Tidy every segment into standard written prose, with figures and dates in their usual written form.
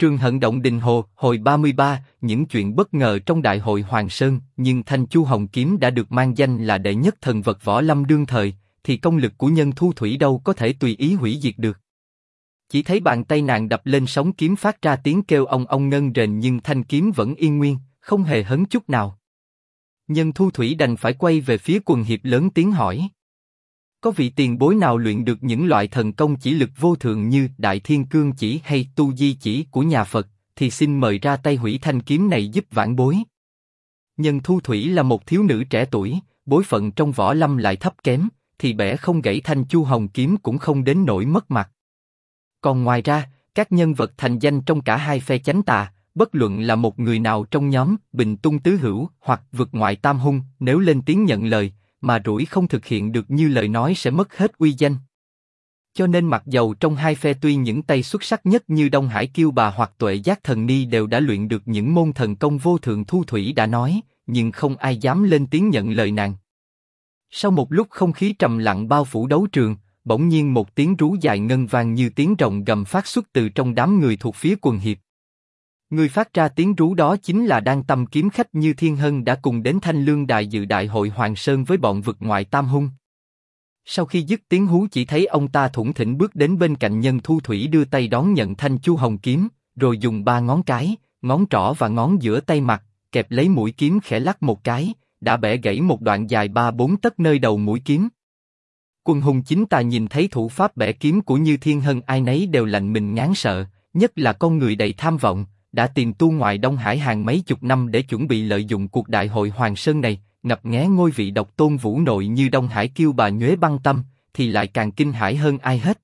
Trường Hận Động Đình Hồ, hồi 33, những chuyện bất ngờ trong Đại hội Hoàng Sơn, nhưng Thanh Chu Hồng Kiếm đã được mang danh là đệ nhất thần vật võ lâm đương thời, thì công lực của Nhân Thu Thủy đâu có thể tùy ý hủy diệt được. Chỉ thấy bàn tay nàng đập lên sóng kiếm phát ra tiếng kêu ong ong ngân rền nhưng thanh kiếm vẫn yên nguyên, không hề hấn chút nào. Nhân Thu Thủy đành phải quay về phía Quần Hiệp lớn tiếng hỏi. Có vị tiền bối nào luyện được những loại thần công chỉ lực vô thượng như Đại Thiên Cương Chỉ hay Tu Di Chỉ của nhà Phật, thì xin mời ra tay hủy thanh kiếm này giúp vãn bối. Nhân Thu Thủy là một thiếu nữ trẻ tuổi, bối phận trong võ lâm lại thấp kém, thì bẻ không gãy Thanh Chu Hồng Kiếm cũng không đến nỗi mất mặt. Còn ngoài ra, các nhân vật thành danh trong cả hai phe chánh tà, bất luận là một người nào trong nhóm Bình Tung Tứ Hữu hoặc Vực Ngoại Tam Hung, nếu lên tiếng nhận lời, mà rủi không thực hiện được như lời nói sẽ mất hết uy danh. Cho nên mặc dầu trong hai phe tuy những tay xuất sắc nhất như Đông Hải Kiêu Bà hoặc Tuệ Giác Thần Ni đều đã luyện được những môn thần công vô thượng Thu Thủy đã nói, nhưng không ai dám lên tiếng nhận lời nàng. Sau một lúc không khí trầm lặng bao phủ đấu trường, bỗng nhiên một tiếng rú dài ngân vang như tiếng rồng gầm phát xuất từ trong đám người thuộc phía Quần Hiệp. Người phát ra tiếng rú đó chính là Đan Tâm kiếm khách Như Thiên Hân đã cùng đến Thanh Lương Đài dự Đại hội Hoàng Sơn với bọn Vực Ngoại Tam Hung. Sau khi dứt tiếng hú chỉ thấy ông ta thủng thỉnh bước đến bên cạnh Nhân Thu Thủy đưa tay đón nhận Thanh Chu Hồng Kiếm, rồi dùng ba ngón cái, ngón trỏ và ngón giữa tay mặt, kẹp lấy mũi kiếm khẽ lắc một cái, đã bẻ gãy một đoạn dài 3-4 tấc nơi đầu mũi kiếm. Quân hùng chính tà nhìn thấy thủ pháp bẻ kiếm của Như Thiên Hân ai nấy đều lạnh mình ngán sợ, nhất là con người đầy tham vọng, đã tìm tu ngoại Đông Hải hàng mấy chục năm để chuẩn bị lợi dụng cuộc Đại hội Hoàng Sơn này, ngập nghé ngôi vị độc tôn vũ nội như Đông Hải Kiêu Bà Nhuế Băng Tâm, thì lại càng kinh hãi hơn ai hết.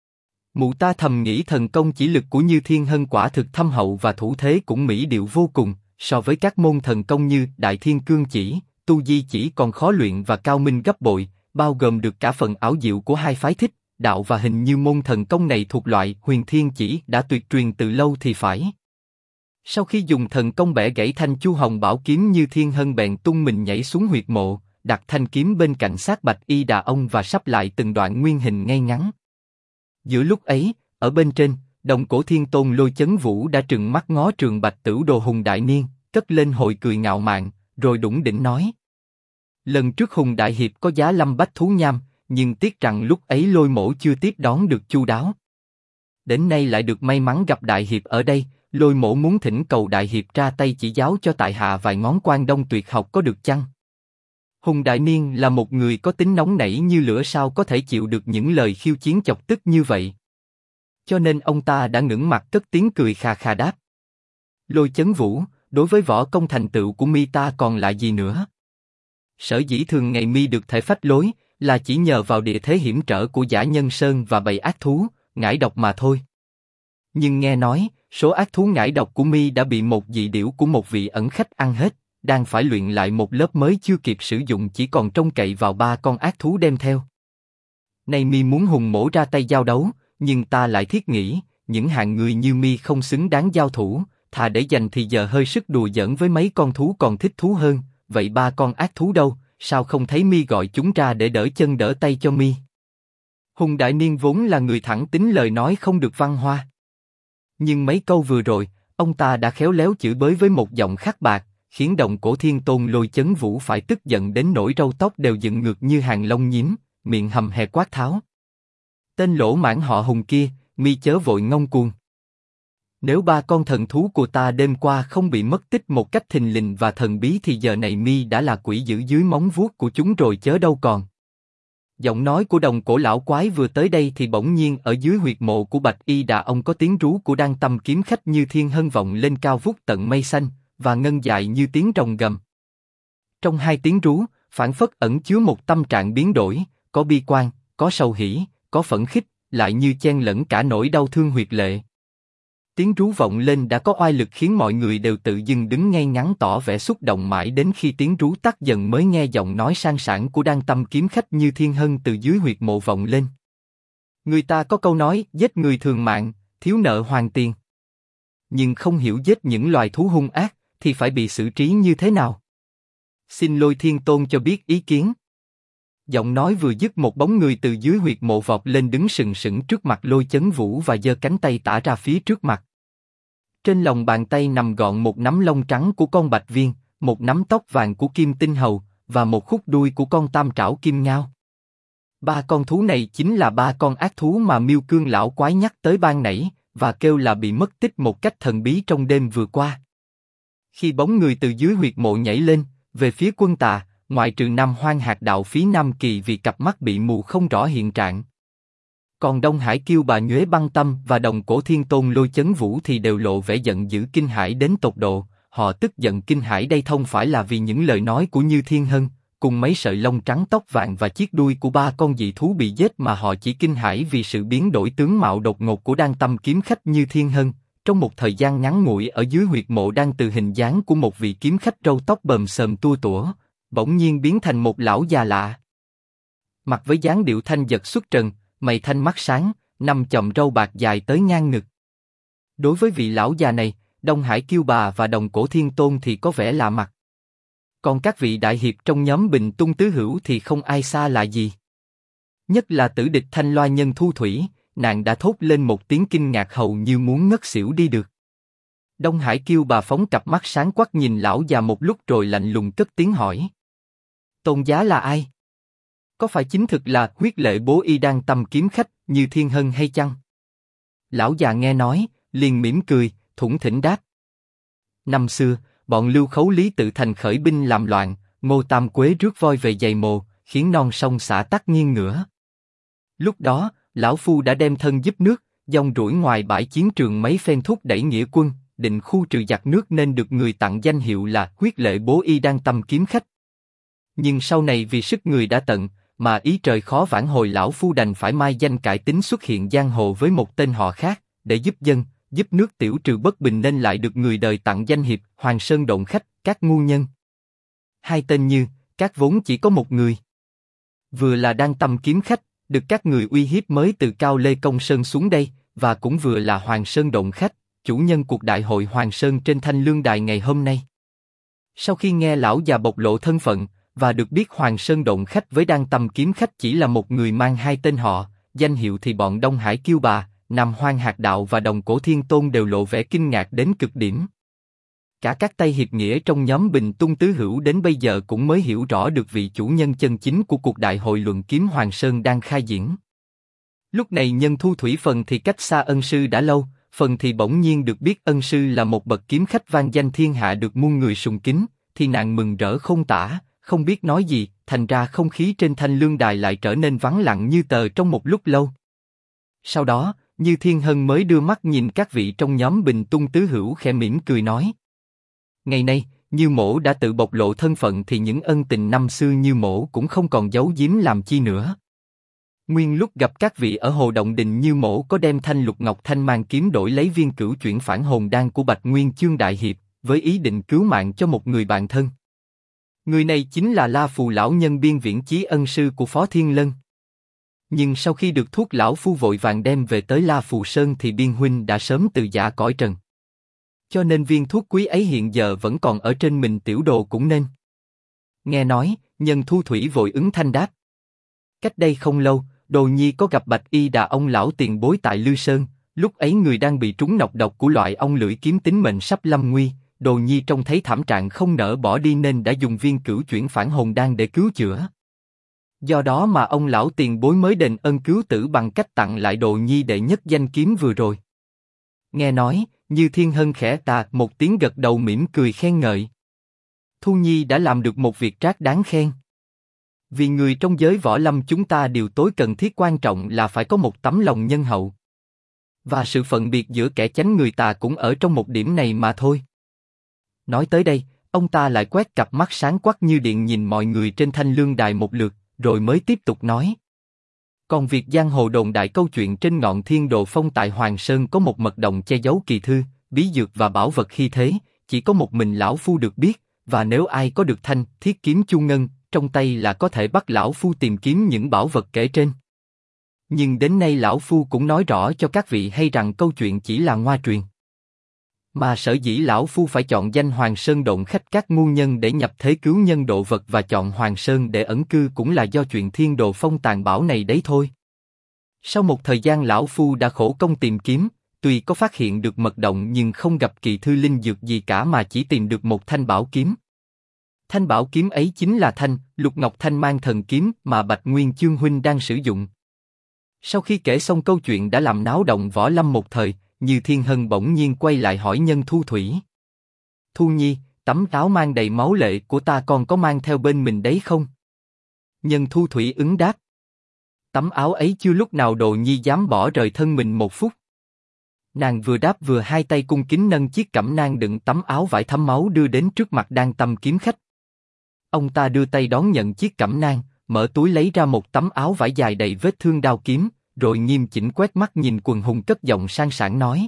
Mụ ta thầm nghĩ thần công chỉ lực của Như Thiên Hân quả thực thâm hậu và thủ thế cũng mỹ diệu vô cùng, so với các môn thần công như Đại Thiên Cương Chỉ, Tu Di Chỉ còn khó luyện và cao minh gấp bội, bao gồm được cả phần ảo diệu của hai phái Thích, Đạo và hình như môn thần công này thuộc loại Huyền Thiên Chỉ đã tuyệt truyền từ lâu thì phải. Sau khi dùng thần công bẻ gãy Thanh Chu Hồng Bảo kiếm Như Thiên Hân bèn tung mình nhảy xuống huyệt mộ, đặt thanh kiếm bên cạnh xác Bạch Y Đà Ông và sắp lại từng đoạn nguyên hình ngay ngắn. Giữa lúc ấy, ở bên trên, Đồng Cổ Thiên Tôn Lôi Chấn Vũ đã trừng mắt ngó Trường Bạch Tửu Đồ Hùng Đại Niên, cất lên hồi cười ngạo mạn, rồi đủng đỉnh nói: lần trước Hùng Đại Hiệp có giá lâm bách thú nham, nhưng tiếc rằng lúc ấy Lôi Mỗ chưa tiếp đón được chu đáo. Đến nay lại được may mắn gặp Đại Hiệp ở đây, Lôi Mỗ muốn thỉnh cầu Đại Hiệp ra tay chỉ giáo cho tại hạ vài ngón Quan Đông tuyệt học có được chăng? Hùng Đại Niên là một người có tính nóng nảy như lửa, sao có thể chịu được những lời khiêu chiến chọc tức như vậy? Cho nên ông ta đã ngẩng mặt cất tiếng cười khà khà đáp: Lôi Chấn Vũ, đối với võ công thành tựu của mi ta còn lại gì nữa? Sở dĩ thường ngày mi được thể phách lối, là chỉ nhờ vào địa thế hiểm trở của Dã Nhân Sơn và bầy ác thú, ngải độc mà thôi. Nhưng nghe nói, số ác thú ngải độc của mi đã bị một dị điểu của một vị ẩn khách ăn hết, đang phải luyện lại một lớp mới chưa kịp sử dụng, chỉ còn trông cậy vào 3 con ác thú đem theo. Nay mi muốn Hùng Mỗ ra tay giao đấu, nhưng ta lại thiết nghĩ, những hạng người như mi không xứng đáng giao thủ, thà để dành thì giờ hơi sức đùa giỡn với mấy con thú còn thích thú hơn. Vậy 3 con ác thú đâu, sao không thấy mi gọi chúng ra để đỡ chân đỡ tay cho mi? Hùng Đại Niên vốn là người thẳng tính, lời nói không được văn hoa. Nhưng mấy câu vừa rồi, ông ta đã khéo léo chửi bới với một giọng khắc bạc, khiến Đồng Cổ Thiên Tôn Lôi Chấn Vũ phải tức giận đến nỗi râu tóc đều dựng ngược như hàng lông nhím, miệng hầm hè quát tháo: tên lỗ mãng họ Hùng kia, mi chớ vội ngông cuồng. Nếu 3 con thần thú của ta đêm qua không bị mất tích một cách thình lình và thần bí thì giờ này mi đã là quỷ dữ dưới móng vuốt của chúng rồi chớ đâu còn. Giọng nói của Đồng Cổ lão quái vừa tới đây thì bỗng nhiên ở dưới huyệt mộ của Bạch Y Đà Ông có tiếng rú của Đan Tâm kiếm khách Như Thiên Hân vọng lên cao vút tận mây xanh, và ngân dài như tiếng rồng gầm. Trong hai tiếng rú, phảng phất ẩn chứa một tâm trạng biến đổi, có bi quan, có sầu hỉ, có phẫn khích, lại như chen lẫn cả nỗi đau thương huyệt lệ. Tiếng rú vọng lên đã có oai lực khiến mọi người đều tự dưng đứng ngay ngắn tỏ vẻ xúc động, mãi đến khi tiếng rú tắt dần mới nghe giọng nói sang sảng của Đan Tâm kiếm khách Như Thiên Hân từ dưới huyệt mộ vọng lên. Người ta có câu nói, giết người thường mạng, thiếu nợ hoàn tiền. Nhưng không hiểu giết những loài thú hung ác, thì phải bị xử trí như thế nào? Xin Lôi Thiên Tôn cho biết ý kiến. Giọng nói vừa dứt, một bóng người từ dưới huyệt mộ vọt lên đứng sừng sững trước mặt Lôi Chấn Vũ và giơ cánh tay tả ra phía trước mặt. Trên lòng bàn tay nằm gọn một nắm lông trắng của con bạch viên, một nắm tóc vàng của kim tinh hầu, và một khúc đuôi của con tam trảo kim ngao. Ba con thú này chính là ba con ác thú mà Miêu Cương lão quái nhắc tới ban nãy, và kêu là bị mất tích một cách thần bí trong đêm vừa qua. Khi bóng người từ dưới huyệt mộ nhảy lên, về phía Quân Tà, ngoại trừ Nam Hoang Hạt Đạo Phí Nam Kỳ vì cặp mắt bị mù không rõ hiện trạng. Còn Đông Hải Kiêu Bà Nhuế Băng Tâm và Đồng Cổ Thiên Tôn Lôi Chấn Vũ thì đều lộ vẻ giận dữ kinh hãi đến tột độ. Họ tức giận kinh hãi đây không phải là vì những lời nói của Như Thiên Hân, cùng mấy sợi lông trắng tóc vàng và chiếc đuôi của ba con dị thú bị giết, mà họ chỉ kinh hãi vì sự biến đổi tướng mạo đột ngột của Đan Tâm kiếm khách Như Thiên Hân. Trong một thời gian ngắn ngủi ở dưới huyệt mộ đang từ hình dáng của một vị kiếm khách râu tóc bờm sờm tua tủa, bỗng nhiên biến thành một lão già lạ. Mặt với dáng điệu thanh giật xuất trần, mày thanh mắt sáng, năm chòm râu bạc dài tới ngang ngực. Đối với vị lão già này, Đông Hải Kiêu Bà và Đồng Cổ Thiên Tôn thì có vẻ lạ mặt. Còn các vị đại hiệp trong nhóm Bình Tung Tứ Hữu thì không ai xa lạ gì. Nhất là tử địch Thanh Loa Nhân Thu Thủy, nàng đã thốt lên một tiếng kinh ngạc hầu như muốn ngất xỉu đi được. Đông Hải Kiêu Bà phóng cặp mắt sáng quắc nhìn lão già một lúc rồi lạnh lùng cất tiếng hỏi. Tôn giá là ai? Có phải chính thực là huyết lệ bố y Đan Tâm kiếm khách Như Thiên Hân hay chăng? Lão già nghe nói, liền mỉm cười, thủng thỉnh đáp. Năm xưa, bọn Lưu Khấu Lý tự thành khởi binh làm loạn, Ngô Tam Quế rước voi về giày mồ, khiến non sông xã tắc nghiêng ngửa. Lúc đó, lão phu đã đem thân giúp nước, dòng rủi ngoài bãi chiến trường mấy phen thúc đẩy nghĩa quân, định khu trừ giặc nước nên được người tặng danh hiệu là huyết lệ bố y Đan Tâm kiếm khách. Nhưng sau này vì sức người đã tận, mà ý trời khó vãn hồi, lão phu đành phải mai danh cải tính xuất hiện giang hồ với một tên họ khác, để giúp dân, giúp nước tiểu trừ bất bình, nên lại được người đời tặng danh hiệp Hoàng Sơn Độn Khách, các ngu nhân. Hai tên như, các vốn chỉ có một người. Vừa là Đan Tâm kiếm khách, được các người uy hiếp mới từ Cao Lê Công Sơn xuống đây, và cũng vừa là Hoàng Sơn Độn Khách, chủ nhân cuộc đại hội Hoàng Sơn trên Thanh Lương Đài ngày hôm nay. Sau khi nghe lão già bộc lộ thân phận, và được biết Hoàng Sơn Độn Khách với Đan Tâm kiếm khách chỉ là một người mang hai tên họ, danh hiệu, thì bọn Đông Hải Kiêu Bà, Nam Hoang Hạt Đạo và Đồng Cổ Thiên Tôn đều lộ vẻ kinh ngạc đến cực điểm. Cả các tay hiệp nghĩa trong nhóm Bình Tung Tứ Hữu đến bây giờ cũng mới hiểu rõ được vị chủ nhân chân chính của cuộc đại hội luận kiếm Hoàng Sơn đang khai diễn. Lúc này Nhân Thu Thủy phần thì cách xa ân sư đã lâu, phần thì bỗng nhiên được biết ân sư là một bậc kiếm khách vang danh thiên hạ được muôn người sùng kính, thì nàng mừng rỡ không tả, không biết nói gì, thành ra không khí trên Thanh Lương Đài lại trở nên vắng lặng như tờ trong một lúc lâu. Sau đó, Như Thiên Hân mới đưa mắt nhìn các vị trong nhóm Bình Tung Tứ Hữu, khẽ mỉm cười nói. Ngày nay, Như mỗ đã tự bộc lộ thân phận thì những ân tình năm xưa Như mỗ cũng không còn giấu giếm làm chi nữa. Nguyên lúc gặp các vị ở Hồ Động Đình, Như mỗ có đem Thanh Lục Ngọc Thanh Mang kiếm đổi lấy viên cửu chuyển phản hồn đan của Bạch Nguyên Chương đại hiệp, với ý định cứu mạng cho một người bạn thân. Người này chính là La Phù lão nhân Biên Viễn Chí, ân sư của Phó Thiên Lân. Nhưng sau khi được thuốc, lão phu vội vàng đem về tới La Phù Sơn thì Biên huynh đã sớm từ giã cõi trần. Cho nên viên thuốc quý ấy hiện giờ vẫn còn ở trên mình tiểu đồ cũng nên. Nghe nói, Nhân Thu Thủy vội ứng thanh đáp. Cách đây không lâu, Đồ Nhi có gặp Bạch Y Đà ông lão tiền bối tại Lư Sơn, lúc ấy người đang bị trúng nọc độc của loại ong lưỡi kiếm, tính mệnh sắp lâm nguy. Đồ Nhi trông thấy thảm trạng không nỡ bỏ đi nên đã dùng viên cửu chuyển phản hồn đan để cứu chữa. Do đó mà ông lão tiền bối mới đền ân cứu tử bằng cách tặng lại Đồ Nhi đệ nhất danh kiếm vừa rồi. Nghe nói, Như Thiên Hân khẽ tà một tiếng gật đầu mỉm cười khen ngợi. Thu Nhi đã làm được một việc trác đáng khen. Vì người trong giới võ lâm chúng ta điều tối cần thiết quan trọng là phải có một tấm lòng nhân hậu. Và sự phân biệt giữa kẻ chánh người tà cũng ở trong một điểm này mà thôi. Nói tới đây, ông ta lại quét cặp mắt sáng quắc như điện nhìn mọi người trên Thanh Lương Đài một lượt, rồi mới tiếp tục nói. Còn việc giang hồ đồn đại câu chuyện trên ngọn Thiên Đồ Phong tại Hoàng Sơn có một mật đồng che giấu kỳ thư, bí dược và bảo vật khi thế, chỉ có một mình lão phu được biết, và nếu ai có được thanh thiết kiếm chu ngân trong tay là có thể bắt lão phu tìm kiếm những bảo vật kể trên. Nhưng đến nay lão phu cũng nói rõ cho các vị hay rằng câu chuyện chỉ là ngoa truyền. Mà sở dĩ lão phu phải chọn danh Hoàng Sơn Độn Khách các ngu nhân để nhập thế cứu nhân độ vật và chọn Hoàng Sơn để ẩn cư cũng là do chuyện Thiên Đồ Phong tàn bạo này đấy thôi. Sau một thời gian lão phu đã khổ công tìm kiếm, tuy có phát hiện được mật động nhưng không gặp kỳ thư linh dược gì cả mà chỉ tìm được một thanh bảo kiếm. Thanh bảo kiếm ấy chính là thanh Lục Ngọc Thanh Mang Thần Kiếm mà Bạch Nguyên Chương huynh đang sử dụng. Sau khi kể xong câu chuyện đã làm náo động võ lâm một thời, Như Thiên Hân bỗng nhiên quay lại hỏi Nhân Thu Thủy. Thu Nhi, tấm áo mang đầy máu lệ của ta còn có mang theo bên mình đấy không? Nhân Thu Thủy ứng đáp. Tấm áo ấy chưa lúc nào Đồ Nhi dám bỏ rời thân mình một phút. Nàng vừa đáp vừa hai tay cung kính nâng chiếc cẩm nang đựng tấm áo vải thấm máu đưa đến trước mặt đang tầm kiếm khách. Ông ta đưa tay đón nhận chiếc cẩm nang, mở túi lấy ra một tấm áo vải dài đầy vết thương đao kiếm, rồi nghiêm chỉnh quét mắt nhìn Quần Hùng cất giọng sang sảng nói.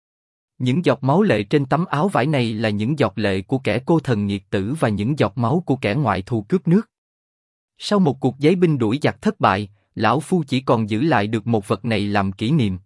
Những giọt máu lệ trên tấm áo vải này là những giọt lệ của kẻ cô thần nghiệt tử và những giọt máu của kẻ ngoại thù cướp nước. Sau một cuộc giấy binh đuổi giặc thất bại, lão phu chỉ còn giữ lại được một vật này làm kỷ niệm.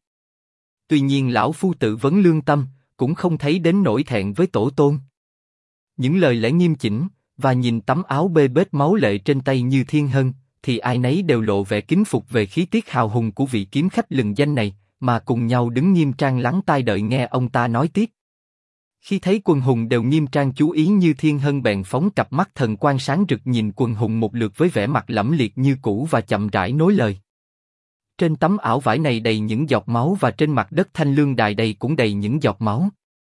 Tuy nhiên lão phu tự vấn lương tâm, cũng không thấy đến nỗi thẹn với tổ tôn. Những lời lẽ nghiêm chỉnh, và nhìn tấm áo bê bết máu lệ trên tay Như Thiên Hân, thì ai nấy đều lộ vẻ kính phục về khí tiết hào hùng của vị kiếm khách lừng danh này, mà cùng nhau đứng nghiêm trang lắng tai đợi nghe ông ta nói tiếp. Khi thấy Quần Hùng đều nghiêm trang chú ý, Như Thiên Hân bèn phóng cặp mắt thần quang sáng rực nhìn Quần Hùng một lượt với vẻ mặt lẫm liệt như cũ và chậm rãi nối lời. Trên tấm áo vải này đầy những giọt máu và trên mặt đất Thanh Lương Đài đây cũng đầy những giọt máu.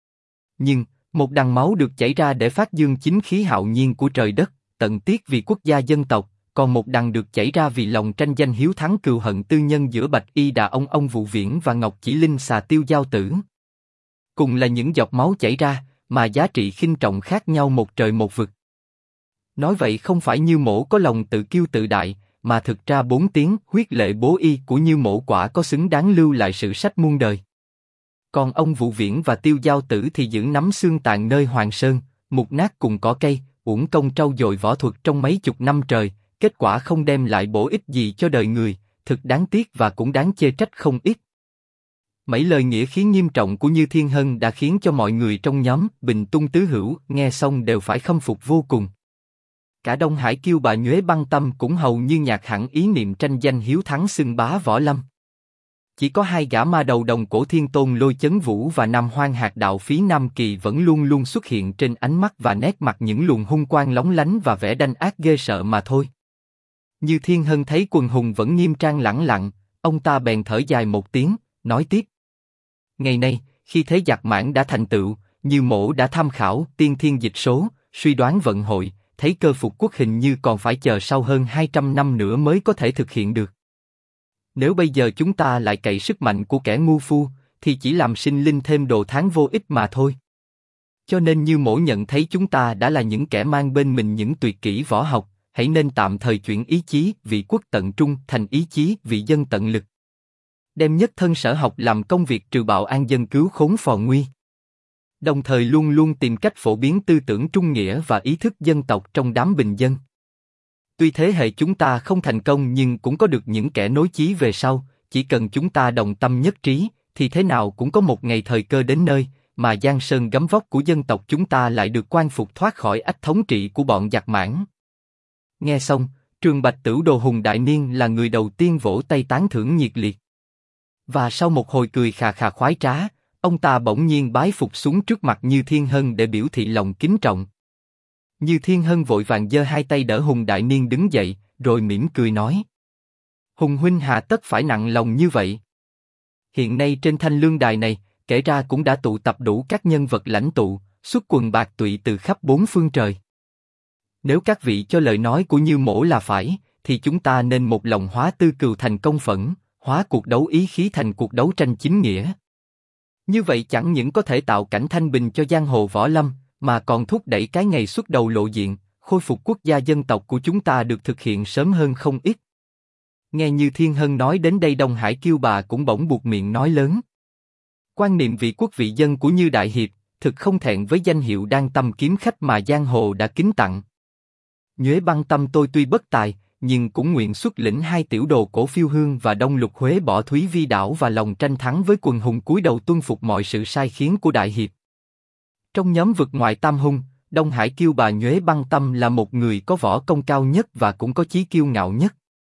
Nhưng một đằng máu được chảy ra để phát dương chính khí hạo nhiên của trời đất, tận tiết vì quốc gia dân tộc, còn một đằng được chảy ra vì lòng tranh danh hiếu thắng cừu hận tư nhân giữa Bạch Y Đà ông Vụ Viễn và Ngọc Chỉ Linh xà Tiêu Giao Tử. Cùng là những giọt máu chảy ra, mà giá trị khinh trọng khác nhau một trời một vực. Nói vậy không phải Như Mỗ có lòng tự kiêu tự đại, mà thực ra 4 tiếng huyết lệ bố y của Như Mỗ quả có xứng đáng lưu lại sử sách muôn đời. Còn ông Vụ Viễn và Tiêu Giao Tử thì giữ nắm xương tàn nơi Hoàng Sơn, mục nát cùng cỏ cây, uổng công trau dồi võ thuật trong mấy chục năm trời, kết quả không đem lại bổ ích gì cho đời người, thực đáng tiếc và cũng đáng chê trách không ít. Mấy lời nghĩa khí nghiêm trọng của Như Thiên Hân đã khiến cho mọi người trong nhóm Bình Tung Tứ Hữu nghe xong đều phải khâm phục vô cùng. Cả Đông Hải Kiêu Bà Nhuế Băng Tâm cũng hầu như nhạt hẳn ý niệm tranh danh hiếu thắng xưng bá võ lâm. Chỉ có hai gã ma đầu đồng cổ Thiên Tôn Lôi Chấn Vũ và Nam Hoang Hạt Đạo Phí Nam Kỳ vẫn luôn luôn xuất hiện trên ánh mắt và nét mặt những luồng hung quang lóng lánh và vẻ đanh ác ghê sợ mà thôi. Như Thiên Hân thấy Quần Hùng vẫn nghiêm trang lẳng lặng, ông ta bèn thở dài một tiếng, nói tiếp. Ngày nay, khi thế giặc mãn đã thành tựu, Như Mỗ đã tham khảo tiên thiên dịch số, suy đoán vận hội, thấy cơ phục quốc hình như còn phải chờ sau hơn 200 năm nữa mới có thể thực hiện được. Nếu bây giờ chúng ta lại cậy sức mạnh của kẻ ngu phu, thì chỉ làm sinh linh thêm đồ tháng vô ích mà thôi. Cho nên Như Mỗ nhận thấy chúng ta đã là những kẻ mang bên mình những tuyệt kỹ võ học, hãy nên tạm thời chuyển ý chí vì quốc tận trung thành ý chí vì dân tận lực. Đem nhất thân sở học làm công việc trừ bạo an dân cứu khốn phò nguy. Đồng thời luôn luôn tìm cách phổ biến tư tưởng trung nghĩa và ý thức dân tộc trong đám bình dân. Tuy thế hệ chúng ta không thành công nhưng cũng có được những kẻ nối chí về sau, chỉ cần chúng ta đồng tâm nhất trí, thì thế nào cũng có một ngày thời cơ đến nơi, mà giang sơn gấm vóc của dân tộc chúng ta lại được quan phục thoát khỏi ách thống trị của bọn giặc mãn. Nghe xong, Trường Bạch Tửu Đồ Hùng Đại Niên là người đầu tiên vỗ tay tán thưởng nhiệt liệt. Và sau một hồi cười khà khà khoái trá, ông ta bỗng nhiên bái phục xuống trước mặt Như Thiên Hân để biểu thị lòng kính trọng. Như Thiên Hân vội vàng giơ hai tay đỡ Hùng Đại Niên đứng dậy, rồi mỉm cười nói. Hùng huynh hà tất phải nặng lòng như vậy. Hiện nay trên Thanh Lương Đài này, kể ra cũng đã tụ tập đủ các nhân vật lãnh tụ, xuất quần bạc tụy từ khắp bốn phương trời. Nếu các vị cho lời nói của Như Mỗ là phải, thì chúng ta nên một lòng hóa tư cừu thành công phẫn, hóa cuộc đấu ý khí thành cuộc đấu tranh chính nghĩa. Như vậy chẳng những có thể tạo cảnh thanh bình cho giang hồ võ lâm, mà còn thúc đẩy cái ngày xuất đầu lộ diện, khôi phục quốc gia dân tộc của chúng ta được thực hiện sớm hơn không ít. Nghe Như Thiên Hân nói đến đây, Đông Hải Kiêu Bà cũng bỗng buột miệng nói lớn. Quan niệm vị quốc vị dân của Như Đại Hiệp, thực không thẹn với danh hiệu Đan Tâm kiếm khách mà giang hồ đã kính tặng. Nhuế Băng Tâm tôi tuy bất tài, nhưng cũng nguyện xuất lĩnh hai tiểu đồ Cổ Phiêu Hương và Đông Lục Huế bỏ Thúy Vi đảo và lòng tranh thắng với Quần Hùng cúi đầu tuân phục mọi sự sai khiến của Đại Hiệp. Trong nhóm vực ngoại tam hung, Đông Hải Kiêu Bà Nhuế Băng Tâm là một người có võ công cao nhất và cũng có chí kiêu ngạo nhất.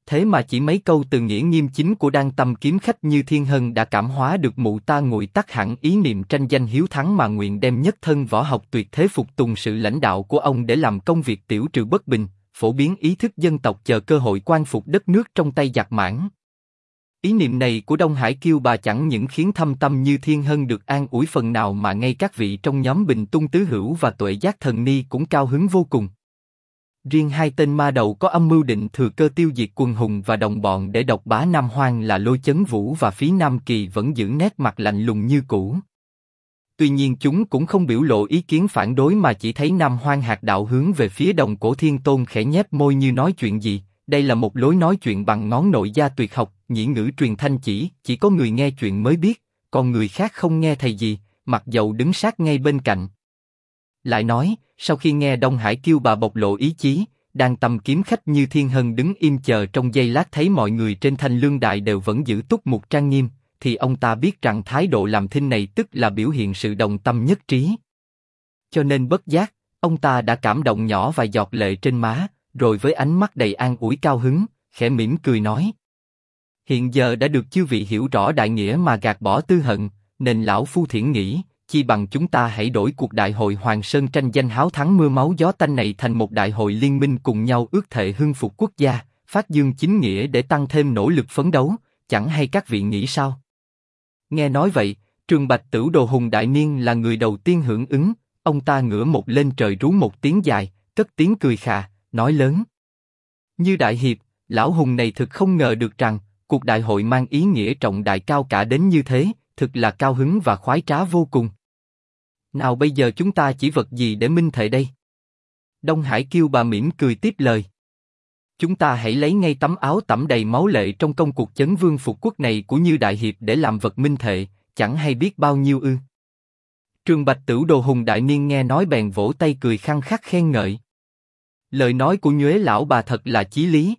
thế mà chỉ mấy câu từ nghĩa nghiêm chính của Đan Tâm kiếm khách Như Thiên Hân đã cảm hóa được mụ ta nguội tắt hẳn ý niệm tranh danh hiếu thắng mà nguyện đem nhất thân võ học tuyệt thế phục tùng sự lãnh đạo của ông để làm công việc tiểu trừ bất bình, phổ biến ý thức dân tộc chờ cơ hội quan phục đất nước trong tay giặc Mãn. Ý niệm này của Đông Hải Kiêu Bà chẳng những khiến thâm tâm Như Thiên Hân được an ủi phần nào mà ngay các vị trong nhóm Bình Tung Tứ Hữu và Tuệ Giác Thần Ni cũng cao hứng vô cùng. Riêng hai tên ma đầu có âm mưu định thừa cơ tiêu diệt Quần Hùng và đồng bọn để độc bá Nam Hoang là Lôi Chấn Vũ và Phí Nam Kỳ vẫn giữ nét mặt lạnh lùng như cũ. Tuy nhiên chúng cũng không biểu lộ ý kiến phản đối mà chỉ thấy Nam Hoang Hạt Đạo hướng về phía Đồng Cổ Thiên Tôn khẽ nhếch môi như nói chuyện gì. Đây là một lối nói chuyện bằng ngón nội gia tuyệt học, nhĩ ngữ truyền thanh chỉ có người nghe chuyện mới biết, còn người khác không nghe thầy gì, mặc dầu đứng sát ngay bên cạnh. Lại nói, sau khi nghe Đông Hải Kiêu Bà bộc lộ ý chí, Đan Tâm kiếm khách Như Thiên Hân đứng im chờ trong giây lát thấy mọi người trên Thanh Lương Đại đều vẫn giữ túc mục trang nghiêm, thì ông ta biết rằng thái độ làm thinh này tức là biểu hiện sự đồng tâm nhất trí. Cho nên bất giác, ông ta đã cảm động nhỏ vài giọt lệ trên má, rồi với ánh mắt đầy an ủi cao hứng, khẽ mỉm cười nói: hiện giờ đã được chư vị hiểu rõ đại nghĩa mà gạt bỏ tư hận, nên lão phu thiển nghĩ, chi bằng chúng ta hãy đổi cuộc đại hội Hoàng Sơn tranh danh háo thắng mưa máu gió tanh này thành một đại hội liên minh cùng nhau ước thệ hưng phục quốc gia, phát dương chính nghĩa để tăng thêm nỗ lực phấn đấu, chẳng hay các vị nghĩ sao? Nghe nói vậy, Trường Bạch Tửu Đồ Hùng Đại Niên là người đầu tiên hưởng ứng, ông ta ngửa một lên trời rú một tiếng dài, cất tiếng cười khà, nói lớn: Như đại hiệp, lão hùng này thực không ngờ được rằng cuộc đại hội mang ý nghĩa trọng đại cao cả đến như thế, thực là cao hứng và khoái trá vô cùng. Nào bây giờ chúng ta chỉ vật gì để minh thệ đây? Đông Hải Kiêu Bà mỉm cười tiếp lời: chúng ta hãy lấy ngay tấm áo tẩm đầy máu lệ trong công cuộc chấn vương phục quốc này của Như đại hiệp để làm vật minh thệ, chẳng hay biết bao nhiêu ư? Trường Bạch Tửu Đồ Hùng Đại Niên nghe nói bèn vỗ tay cười khăng khắc khen ngợi. Lời nói của Nhuế lão bà thật là chí lý.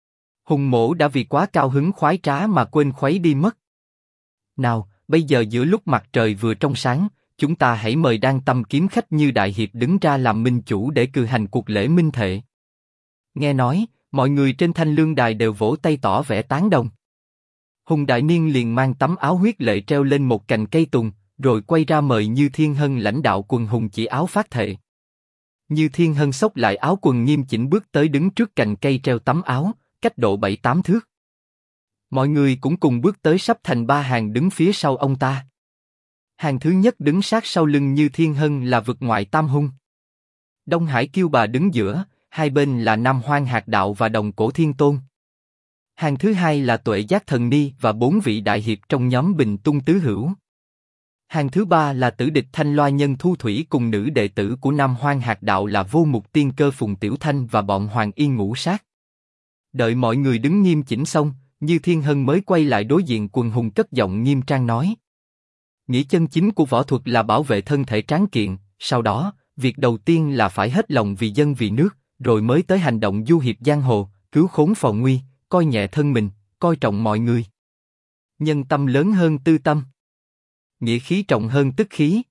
Hùng mổ đã vì quá cao hứng khoái trá mà quên khuấy đi mất. Nào, bây giờ giữa lúc mặt trời vừa trong sáng, chúng ta hãy mời Đan Tâm kiếm khách Như đại hiệp đứng ra làm minh chủ để cử hành cuộc lễ minh thệ. Nghe nói, mọi người trên Thanh Lương Đài đều vỗ tay tỏ vẻ tán đồng. Hùng Đại Niên liền mang tấm áo huyết lệ treo lên một cành cây tùng, rồi quay ra mời Như Thiên Hân lãnh đạo Quần Hùng chỉ áo phát thệ. Như Thiên Hân xốc lại áo quần nghiêm chỉnh bước tới đứng trước cành cây treo tấm áo, cách độ 7-8 thước. Mọi người cũng cùng bước tới sắp thành ba hàng đứng phía sau ông ta. Hàng thứ nhất đứng sát sau lưng Như Thiên Hân là Vực Ngoại Tam Hung. Đông Hải Kiêu Bà đứng giữa, hai bên là Nam Hoang Hạt Đạo và Đồng Cổ Thiên Tôn. Hàng thứ hai là Tuệ Giác Thần Ni và 4 vị đại hiệp trong nhóm Bình Tung Tứ Hữu. Hàng thứ ba là tử địch Thanh Loa Nhân Thu Thủy cùng nữ đệ tử của Nam Hoang Hạt Đạo là Vô Mục Tiên Cơ Phùng Tiểu Thanh và bọn Hoàng Yên Ngũ Sát. Đợi mọi người đứng nghiêm chỉnh xong, Như Thiên Hân mới quay lại đối diện Quần Hùng cất giọng nghiêm trang nói: nghĩa chân chính của võ thuật là bảo vệ thân thể tráng kiện, sau đó, việc đầu tiên là phải hết lòng vì dân vì nước, rồi mới tới hành động du hiệp giang hồ, cứu khốn phò nguy, coi nhẹ thân mình, coi trọng mọi người. Nhân tâm lớn hơn tư tâm, nghĩa khí trọng hơn tức khí.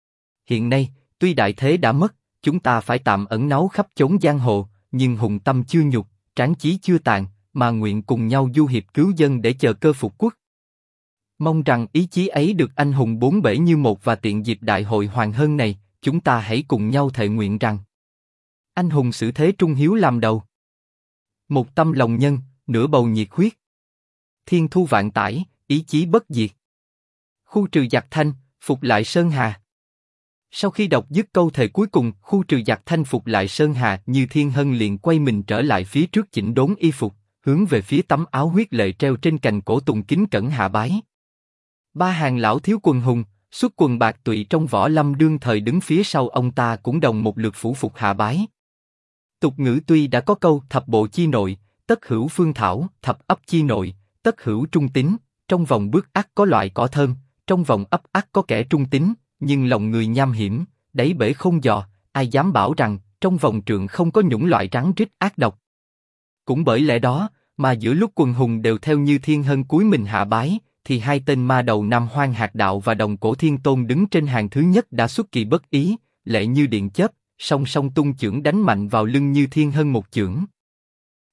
Hiện nay, tuy đại thế đã mất, chúng ta phải tạm ẩn náu khắp chốn giang hồ, nhưng hùng tâm chưa nhục, tráng chí chưa tàn, mà nguyện cùng nhau du hiệp cứu dân để chờ cơ phục quốc. Mong rằng ý chí ấy được anh hùng bốn bể như một và tiện dịp đại hội Hoàng Hân này, chúng ta hãy cùng nhau thệ nguyện rằng anh hùng xử thế trung hiếu làm đầu. Một tâm lòng nhân, nửa bầu nhiệt huyết. Thiên thu vạn tải, ý chí bất diệt. Khu trừ giặc Thanh, phục lại Sơn Hà. Sau khi đọc dứt câu thề cuối cùng, khu trừ giặc Thanh phục lại Sơn Hà, Như Thiên Hân liền quay mình trở lại phía trước chỉnh đốn y phục, hướng về phía tấm áo huyết lệ treo trên cành cổ tùng kính cẩn hạ bái. Ba hàng lão thiếu Quần Hùng, xuất quần bạc tụy trong võ lâm đương thời đứng phía sau ông ta cũng đồng một lượt phủ phục hạ bái. Tục ngữ tuy đã có câu thập bộ chi nội, tất hữu phương thảo, thập ấp chi nội, tất hữu trung tín, trong vòng bước ắt có loại cỏ thơm, trong vòng ấp ắt có kẻ trung tín, nhưng lòng người nham hiểm, đáy bể không dò, ai dám bảo rằng trong vòng trượng không có nhũng loại rắn rít ác độc. Cũng bởi lẽ đó, mà giữa lúc Quần Hùng đều theo Như Thiên Hân cúi mình hạ bái, thì hai tên ma đầu Nam Hoang Hạt Đạo và Đồng Cổ Thiên Tôn đứng trên hàng thứ nhất đã xuất kỳ bất ý, lệ như điện chớp, song song tung chưởng đánh mạnh vào lưng Như Thiên Hân một chưởng.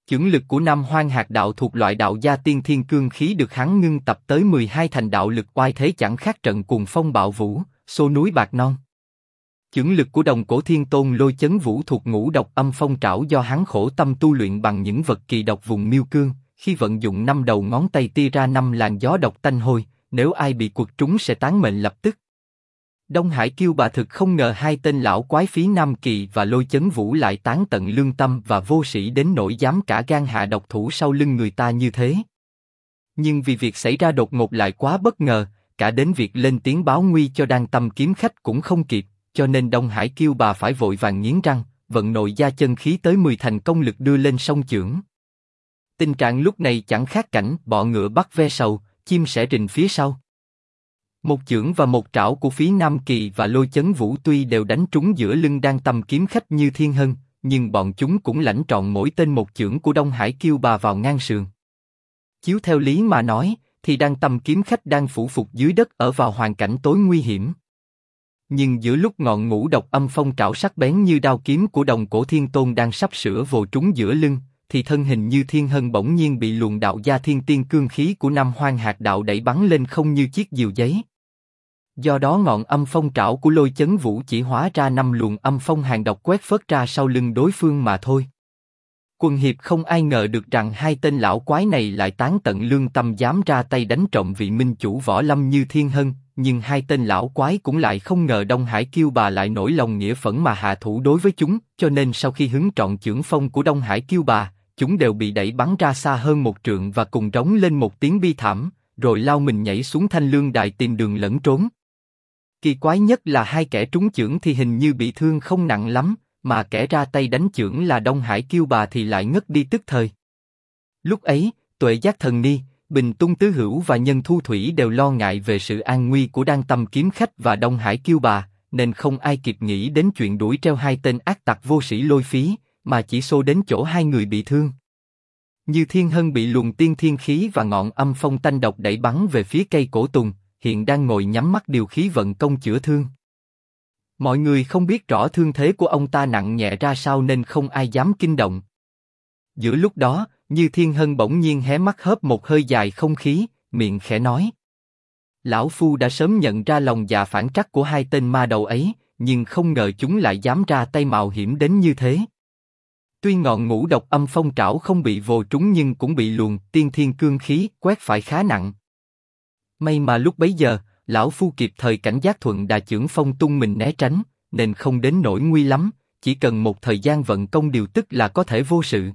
Chưởng lực của Nam Hoang Hạt Đạo thuộc loại đạo gia tiên thiên cương khí được hắn ngưng tập tới 12 thành đạo lực oai thế chẳng khác trận cuồng phong bạo vũ, xô núi bạc non. Chưởng lực của Đồng Cổ Thiên Tôn Lôi Chấn Vũ thuộc ngũ độc âm phong trảo do hắn khổ tâm tu luyện bằng những vật kỳ độc vùng miêu cương, khi vận dụng 5 đầu ngón tay tia ra 5 làn gió độc tanh hôi, nếu ai bị quật trúng sẽ tán mệnh lập tức. Đông Hải Kiêu Bà thực không ngờ hai tên lão quái Phí Nam Kỳ và Lôi Chấn Vũ lại tán tận lương tâm và vô sĩ đến nỗi dám cả gan hạ độc thủ sau lưng người ta như thế. Nhưng vì việc xảy ra đột ngột lại quá bất ngờ, cả đến việc lên tiếng báo nguy cho Đan Tâm kiếm khách cũng không kịp, cho nên Đông Hải Kiêu Bà phải vội vàng nghiến răng, vận nội gia chân khí tới 10 thành công lực đưa lên song chưởng. Tình trạng lúc này chẳng khác cảnh bọ ngựa bắt ve sầu, chim sẻ rình phía sau. Một chưởng và một trảo của Phí Nam Kỳ và Lôi Chấn Vũ tuy đều đánh trúng giữa lưng Đan Tâm kiếm khách Như Thiên Hân, nhưng bọn chúng cũng lãnh trọn mỗi tên một chưởng của Đông Hải Kiêu Bà vào ngang sườn. Chiếu theo lý mà nói, thì Đan Tâm kiếm khách đang phủ phục dưới đất ở vào hoàn cảnh tối nguy hiểm. Nhưng giữa lúc ngọn ngũ độc âm phong trảo sắc bén như đao kiếm của Đồng Cổ Thiên Tôn đang sắp sửa vồ trúng giữa lưng, thì thân hình Như Thiên Hân bỗng nhiên bị luồng đạo gia thiên tiên cương khí của Nam Hoang Hạt Đạo đẩy bắn lên không như chiếc diều giấy. Do đó ngọn âm phong trảo của Lôi Chấn Vũ chỉ hóa ra 5 luồng âm phong hàn độc quét phớt ra sau lưng đối phương mà thôi. Quần hiệp không ai ngờ được rằng hai tên lão quái này lại tán tận lương tâm dám ra tay đánh trộm vị minh chủ võ lâm Như Thiên Hân, nhưng hai tên lão quái cũng lại không ngờ Đông Hải Kiêu Bà lại nổi lòng nghĩa phẫn mà hạ thủ đối với chúng, cho nên sau khi hứng trọn chưởng phong của Đông Hải Kiêu Bà, chúng đều bị đẩy bắn ra xa hơn một trượng và cùng rống lên một tiếng bi thảm, rồi lao mình nhảy xuống thanh lương đài tìm đường lẫn trốn. Kỳ quái nhất là hai kẻ trúng chưởng thì hình như bị thương không nặng lắm, mà kẻ ra tay đánh chưởng là Đông Hải Kiêu Bà thì lại ngất đi tức thời. Lúc ấy, Tuệ Giác Thần Ni, Bình Tung Tứ Hữu và Nhân Thu Thủy đều lo ngại về sự an nguy của Đan Tâm kiếm khách và Đông Hải Kiêu Bà, nên không ai kịp nghĩ đến chuyện đuổi treo hai tên ác tặc vô sĩ Lôi Phí, mà chỉ xô đến chỗ hai người bị thương. Như Thiên Hân bị luồng tiên thiên khí và ngọn âm phong tanh độc đẩy bắn về phía cây cổ tùng, hiện đang ngồi nhắm mắt điều khí vận công chữa thương. Mọi người không biết rõ thương thế của ông ta nặng nhẹ ra sao nên không ai dám kinh động. Giữa lúc đó, Như Thiên Hân bỗng nhiên hé mắt hớp một hơi dài không khí, miệng khẽ nói: Lão Phu đã sớm nhận ra lòng dạ phản trắc của hai tên ma đầu ấy, nhưng không ngờ chúng lại dám ra tay mạo hiểm đến như thế. Tuy ngọn ngũ độc âm phong trảo không bị vồ trúng nhưng cũng bị luồng tiên thiên cương khí quét phải khá nặng. May mà lúc bấy giờ, lão Phu kịp thời cảnh giác thuận đà chưởng phong tung mình né tránh, nên không đến nỗi nguy lắm, chỉ cần một thời gian vận công điều tức là có thể vô sự.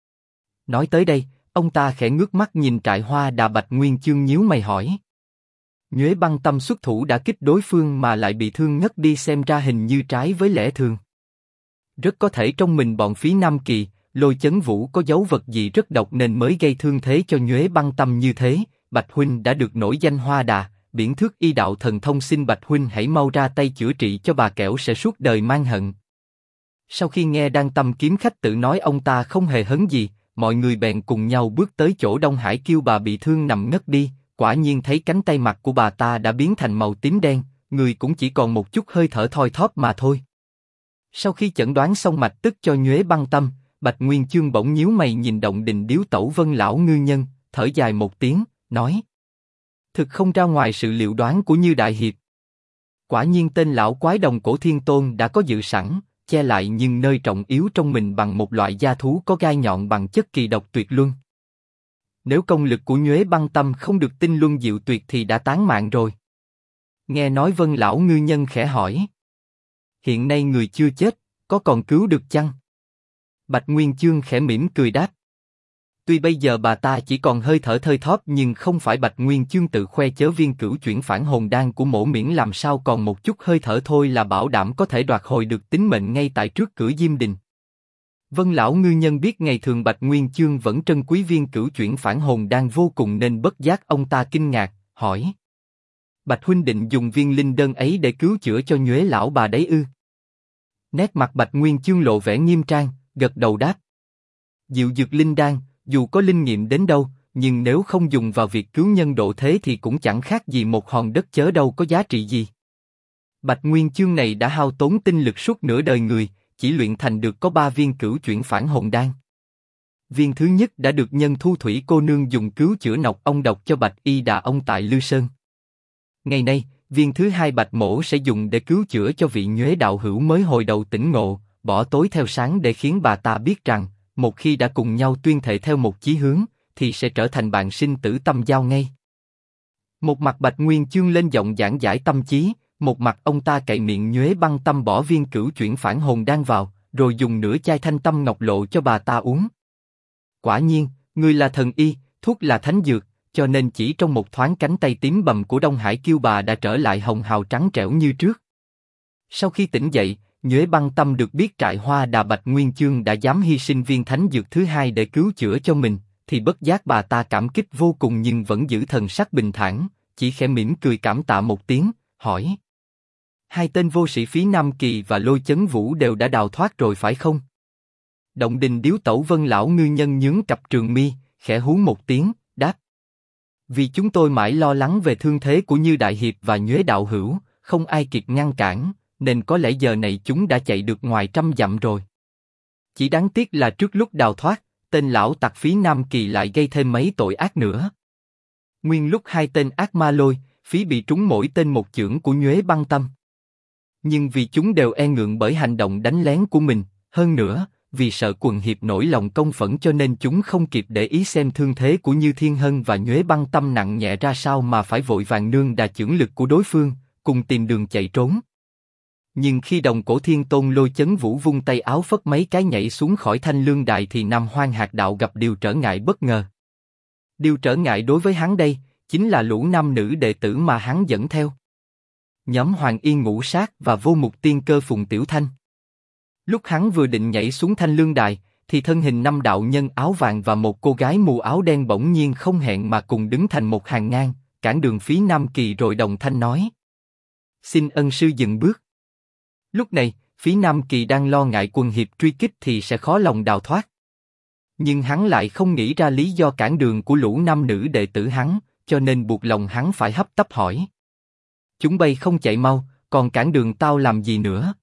Nói tới đây, ông ta khẽ ngước mắt nhìn Trại Hoa Đà Bạch Nguyên Chương nhíu mày hỏi: Nhuế Băng Tâm xuất thủ đã kích đối phương mà lại bị thương ngất đi, xem ra hình như trái với lẽ thường. Rất có thể trong mình bọn Phí Nam Kỳ, Lôi Chấn Vũ có dấu vật gì rất độc nên mới gây thương thế cho Nhuế Băng Tâm như thế. Bạch huynh đã được nổi danh Hoa Đà, biển thước y đạo thần thông, xin Bạch huynh hãy mau ra tay chữa trị cho bà, kẻo sẽ suốt đời mang hận. Sau khi nghe Đan Tâm kiếm khách tự nói ông ta không hề hấn gì, mọi người bèn cùng nhau bước tới chỗ Đông Hải Kiêu Bà bị thương nằm ngất đi, quả nhiên thấy cánh tay mặt của bà ta đã biến thành màu tím đen, người cũng chỉ còn một chút hơi thở thoi thóp mà thôi. Sau khi chẩn đoán xong mạch tức cho Nhuế Băng Tâm, Bạch Nguyên Chương bỗng nhíu mày nhìn Động Đình Điếu Tẩu Vân lão ngư nhân, thở dài một tiếng, nói: Thực không ra ngoài sự liệu đoán của Như đại hiệp. Quả nhiên tên lão quái Đồng Cổ Thiên Tôn đã có dự sẵn, che lại nhưng nơi trọng yếu trong mình bằng một loại gia thú có gai nhọn bằng chất kỳ độc tuyệt luân. Nếu công lực của Nhuế Băng Tâm không được tinh luân diệu tuyệt thì đã tán mạng rồi. Nghe nói Vân lão ngư nhân khẽ hỏi: Hiện nay người chưa chết, có còn cứu được chăng? Bạch Nguyên Chương khẽ mỉm cười đáp: Tuy bây giờ bà ta chỉ còn hơi thở thơi thóp nhưng không phải Bạch Nguyên Chương tự khoe chớ viên cửu chuyển phản hồn đan của Mỗ Miễn làm sao còn một chút hơi thở thôi là bảo đảm có thể đoạt hồi được tính mệnh ngay tại trước cửa Diêm Đình. Vân lão ngư nhân biết ngày thường Bạch Nguyên Chương vẫn trân quý viên cửu chuyển phản hồn đan vô cùng nên bất giác ông ta kinh ngạc, hỏi: Bạch huynh định dùng viên linh đơn ấy để cứu chữa cho Nhuế lão bà đấy ư? Nét mặt Bạch Nguyên Chương lộ vẻ nghiêm trang, gật đầu đáp: Diệu dược linh đan, dù có linh nghiệm đến đâu, nhưng nếu không dùng vào việc cứu nhân độ thế thì cũng chẳng khác gì một hòn đất chớ đâu có giá trị gì. Bạch Nguyên Chương này đã hao tốn tinh lực suốt nửa đời người, chỉ luyện thành được có 3 viên cửu chuyển phản hồn đan. viên thứ nhất đã được Nhân Thu Thủy cô nương dùng cứu chữa nọc ong độc cho Bạch Y Đà ông tại Lư Sơn. Ngày nay, viên thứ hai Bạch Mỗ sẽ dùng để cứu chữa cho vị nhuế đạo hữu mới hồi đầu tỉnh ngộ, bỏ tối theo sáng để khiến bà ta biết rằng, một khi đã cùng nhau tuyên thệ theo một chí hướng, thì sẽ trở thành bạn sinh tử tâm giao ngay. Một mặt Bạch Nguyên Chương lên giọng giảng giải tâm chí, một mặt ông ta cậy miệng nhuế băng tâm bỏ viên cửu chuyển phản hồn đan vào, rồi dùng nửa chai thanh tâm ngọc lộ cho bà ta uống. Quả nhiên, người là thần y, thuốc là thánh dược, cho nên chỉ trong một thoáng cánh tay tím bầm của Đông Hải Kiêu Bà đã trở lại hồng hào trắng trẻo như trước. Sau khi tỉnh dậy, nhuế băng tâm được biết Trại Hoa Đà Bạch Nguyên Chương đã dám hy sinh viên thánh dược thứ hai để cứu chữa cho mình, thì bất giác bà ta cảm kích vô cùng nhưng vẫn giữ thần sắc bình thản, chỉ khẽ mỉm cười cảm tạ một tiếng, hỏi: hai tên vô sĩ Phí Nam Kỳ và Lôi Chấn Vũ đều đã đào thoát rồi phải không? Động Đình Điếu Tẩu Vân lão ngư nhân nhướng cặp trường mi, khẽ hú một tiếng, đáp: vì chúng tôi mãi lo lắng về thương thế của Như Đại Hiệp và Nhuế đạo hữu, không ai kịp ngăn cản, nên có lẽ giờ này chúng đã chạy được ngoài 100 dặm rồi. Chỉ đáng tiếc là trước lúc đào thoát, tên lão tặc Phí Nam Kỳ lại gây thêm mấy tội ác nữa. Nguyên lúc hai tên ác ma Lôi, Phí bị trúng mỗi tên một chưởng của Nhuế băng tâm. Nhưng vì chúng đều e ngượng bởi hành động đánh lén của mình, hơn nữa, vì sợ quần hiệp nổi lòng công phẫn cho nên chúng không kịp để ý xem thương thế của Như Thiên Hân và Nhuế băng tâm nặng nhẹ ra sao mà phải vội vàng nương đà chưởng lực của đối phương, cùng tìm đường chạy trốn. Nhưng khi Đồng Cổ Thiên Tôn Lôi Chấn Vũ vung tay áo phất mấy cái nhảy xuống khỏi Thanh Lương Đài thì Nam Hoang Hạc Đạo gặp điều trở ngại bất ngờ. Điều trở ngại đối với hắn đây, chính là lũ nam nữ đệ tử mà hắn dẫn theo. Nhóm Hoàng Yên Ngũ Sát và Vô Mục Tiên Cơ Phùng Tiểu Thanh. Lúc hắn vừa định nhảy xuống Thanh Lương Đài, thì thân hình 5 đạo nhân áo vàng và một cô gái mù áo đen bỗng nhiên không hẹn mà cùng đứng thành một hàng ngang, cản đường Phí Nam Kỳ rồi đồng thanh nói: xin ân sư dừng bước. Lúc này, Phí Nam Kỳ đang lo ngại quần hiệp truy kích thì sẽ khó lòng đào thoát. Nhưng hắn lại không nghĩ ra lý do cản đường của lũ nam nữ đệ tử hắn, cho nên buộc lòng hắn phải hấp tấp hỏi: chúng bay không chạy mau, còn cản đường tao làm gì nữa?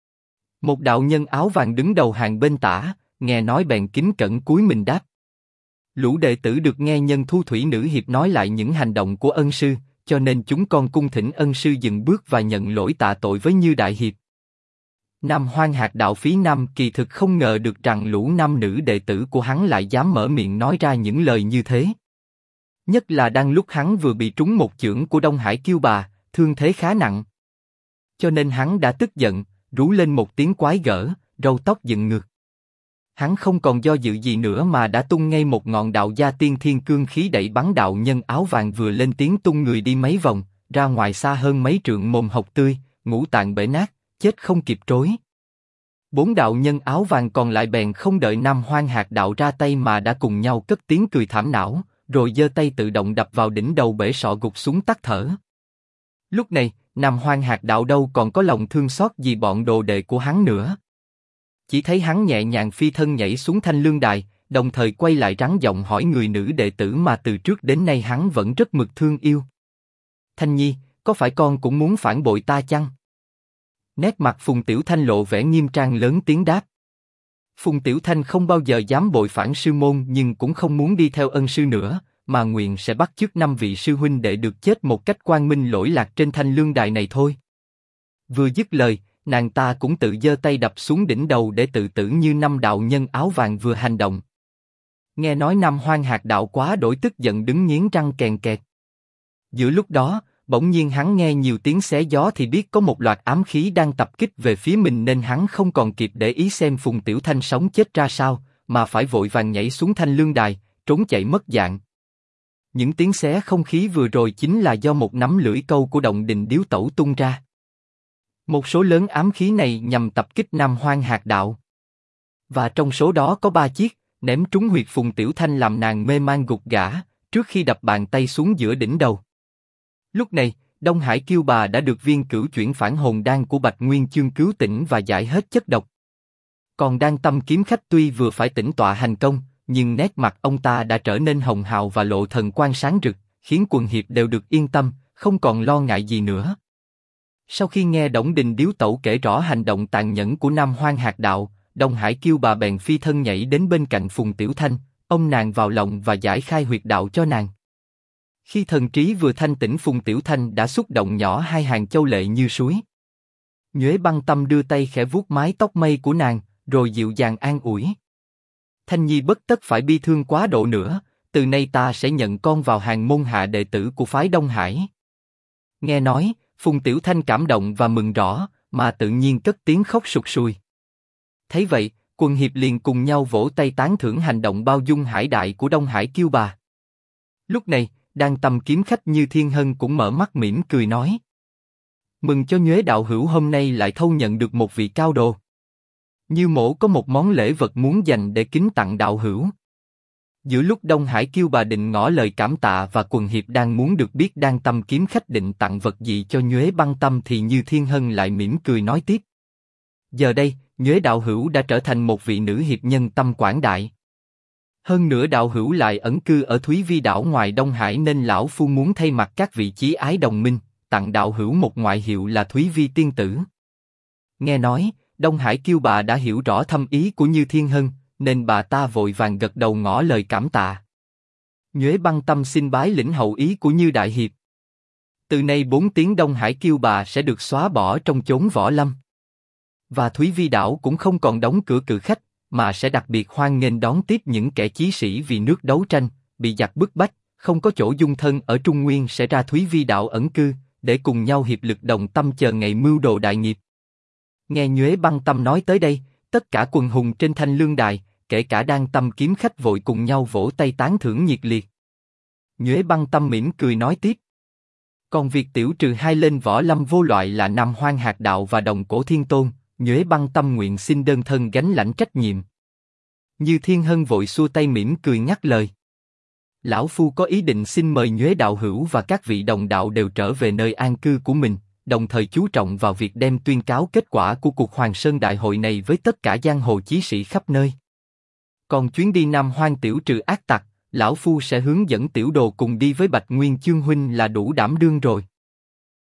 Một đạo nhân áo vàng đứng đầu hàng bên tả, nghe nói bèn kính cẩn cúi mình đáp: lũ đệ tử được nghe Nhân Thu Thủy nữ hiệp nói lại những hành động của ân sư, cho nên chúng con cung thỉnh ân sư dừng bước và nhận lỗi tạ tội với Như Đại Hiệp. Nam Hoang Hạc Đạo Phí Nam kỳ thực không ngờ được rằng lũ nam nữ đệ tử của hắn lại dám mở miệng nói ra những lời như thế. Nhất là đang lúc hắn vừa bị trúng một chưởng của Đông Hải Kiêu Bà, thương thế khá nặng. Cho nên hắn đã tức giận, rú lên một tiếng quái gở, râu tóc dựng ngược. Hắn không còn do dự gì nữa mà đã tung ngay một ngọn đạo gia tiên thiên cương khí đẩy bắn đạo nhân áo vàng vừa lên tiếng tung người đi mấy vòng, ra ngoài xa hơn mấy trượng mồm hộc tươi, ngũ tạng bể nát, chết không kịp trối. 4 đạo nhân áo vàng còn lại bèn không đợi Nam Hoang Hạc Đạo ra tay mà đã cùng nhau cất tiếng cười thảm não, rồi giơ tay tự động đập vào đỉnh đầu bể sọ gục xuống tắt thở. Lúc này, Nam Hoang Hạc Đạo đâu còn có lòng thương xót gì bọn đồ đệ của hắn nữa. Chỉ thấy hắn nhẹ nhàng phi thân nhảy xuống Thanh Lương Đài, đồng thời quay lại rắn giọng hỏi người nữ đệ tử mà từ trước đến nay hắn vẫn rất mực thương yêu: Thanh Nhi, có phải con cũng muốn phản bội ta chăng? Nét mặt Phùng Tiểu Thanh lộ vẻ nghiêm trang lớn tiếng đáp: Phùng Tiểu Thanh không bao giờ dám bội phản sư môn nhưng cũng không muốn đi theo ân sư nữa, mà nguyện sẽ bắt chước 5 vị sư huynh đệ được chết một cách quang minh lỗi lạc trên Thanh Lương Đài này thôi. Vừa dứt lời, nàng ta cũng tự giơ tay đập xuống đỉnh đầu để tự tử như 5 đạo nhân áo vàng vừa hành động. Nghe nói Nam Hoang Hạc Đạo quá đổi tức giận đứng nghiến răng kèn kẹt. Giữa lúc đó, bỗng nhiên hắn nghe nhiều tiếng xé gió thì biết có một loạt ám khí đang tập kích về phía mình nên hắn không còn kịp để ý xem Phùng Tiểu Thanh sống chết ra sao, mà phải vội vàng nhảy xuống Thanh Lương Đài, trốn chạy mất dạng. Những tiếng xé không khí vừa rồi chính là do một nắm lưỡi câu của Động Đình Điếu Tẩu tung ra. Một số lớn ám khí này nhằm tập kích Nam Hoang Hạc Đạo. Và trong số đó có 3 chiếc, ném trúng huyệt Phùng Tiểu Thanh làm nàng mê man gục ngã, trước khi đập bàn tay xuống giữa đỉnh đầu. Lúc này, Đông Hải Kiêu Bà đã được viên cửu chuyển phản hồn đan của Bạch Nguyên Chương cứu tỉnh và giải hết chất độc. Còn Đan Tâm kiếm khách tuy vừa phải tĩnh tọa hành công, nhưng nét mặt ông ta đã trở nên hồng hào và lộ thần quang sáng rực, khiến quần hiệp đều được yên tâm, không còn lo ngại gì nữa. Sau khi nghe Đổng Đình Điếu Tẩu kể rõ hành động tàn nhẫn của Nam Hoang Hạc Đạo, Đông Hải Kiêu Bà bèn phi thân nhảy đến bên cạnh Phùng Tiểu Thanh, ôm nàng vào lòng và giải khai huyệt đạo cho nàng. Khi thần trí vừa thanh tỉnh, Phùng Tiểu Thanh đã xúc động nhỏ hai hàng châu lệ như suối. Nhuế Băng Tâm đưa tay khẽ vuốt mái tóc mây của nàng, rồi dịu dàng an ủi. Thanh Nhi bất tất phải bi thương quá độ nữa, từ nay ta sẽ nhận con vào hàng môn hạ đệ tử của phái Đông Hải. Nghe nói, Phùng Tiểu Thanh cảm động và mừng rõ, mà tự nhiên cất tiếng khóc sụt sùi. Thấy vậy, quần hiệp liền cùng nhau vỗ tay tán thưởng hành động bao dung hải đại của Đông Hải Kiêu Bà. Lúc này, đang tầm kiếm khách Như Thiên Hân cũng mở mắt mỉm cười nói: Mừng cho Nhuế đạo hữu hôm nay lại thâu nhận được một vị cao đồ. Như mỗ có một món lễ vật muốn dành để kính tặng đạo hữu. Giữa lúc Đông Hải Kiêu Bà định ngỏ lời cảm tạ và quần hiệp đang muốn được biết đang tâm kiếm khách định tặng vật gì cho Nhuế Băng Tâm thì Như Thiên Hân lại mỉm cười nói tiếp: Giờ đây, Nhuế đạo hữu đã trở thành một vị nữ hiệp nhân tâm quảng đại. Hơn nữa đạo hữu lại ẩn cư ở Thúy Vi đảo ngoài Đông Hải nên lão phu muốn thay mặt các vị chí ái đồng minh, tặng đạo hữu một ngoại hiệu là Thúy Vi tiên tử. Nghe nói, Đông Hải Kiêu Bà đã hiểu rõ thâm ý của Như Thiên Hân, nên bà ta vội vàng gật đầu ngỏ lời cảm tạ. Nhuế Băng Tâm xin bái lĩnh hậu ý của Như đại hiệp. Từ nay 4 tiếng Đông Hải Kiêu Bà sẽ được xóa bỏ trong chốn võ lâm. Và Thúy Vi đảo cũng không còn đóng cửa cự khách, mà sẽ đặc biệt hoan nghênh đón tiếp những kẻ chí sĩ vì nước đấu tranh, bị giặc bức bách, không có chỗ dung thân ở Trung Nguyên sẽ ra Thúy Vi đảo ẩn cư, để cùng nhau hiệp lực đồng tâm chờ ngày mưu đồ đại nghiệp. Nghe Nhuế Băng Tâm nói tới đây, tất cả quần hùng trên Thanh Lương Đài, kể cả đang tâm kiếm khách vội cùng nhau vỗ tay tán thưởng nhiệt liệt. Nhuế Băng Tâm mỉm cười nói tiếp: Còn việc tiểu trừ hai lên võ lâm vô loại là Nam Hoang Hạt Đạo và Đồng Cổ Thiên Tôn, Nhuế Băng Tâm nguyện xin đơn thân gánh lãnh trách nhiệm. Như Thiên Hân vội xua tay mỉm cười ngắt lời: Lão phu có ý định xin mời Nhuế đạo hữu và các vị đồng đạo đều trở về nơi an cư của mình, đồng thời chú trọng vào việc đem tuyên cáo kết quả của cuộc Hoàng Sơn Đại hội này với tất cả giang hồ chí sĩ khắp nơi. Còn chuyến đi Nam Hoang tiểu trừ ác tặc, lão phu sẽ hướng dẫn tiểu đồ cùng đi với Bạch Nguyên Chương huynh là đủ đảm đương rồi.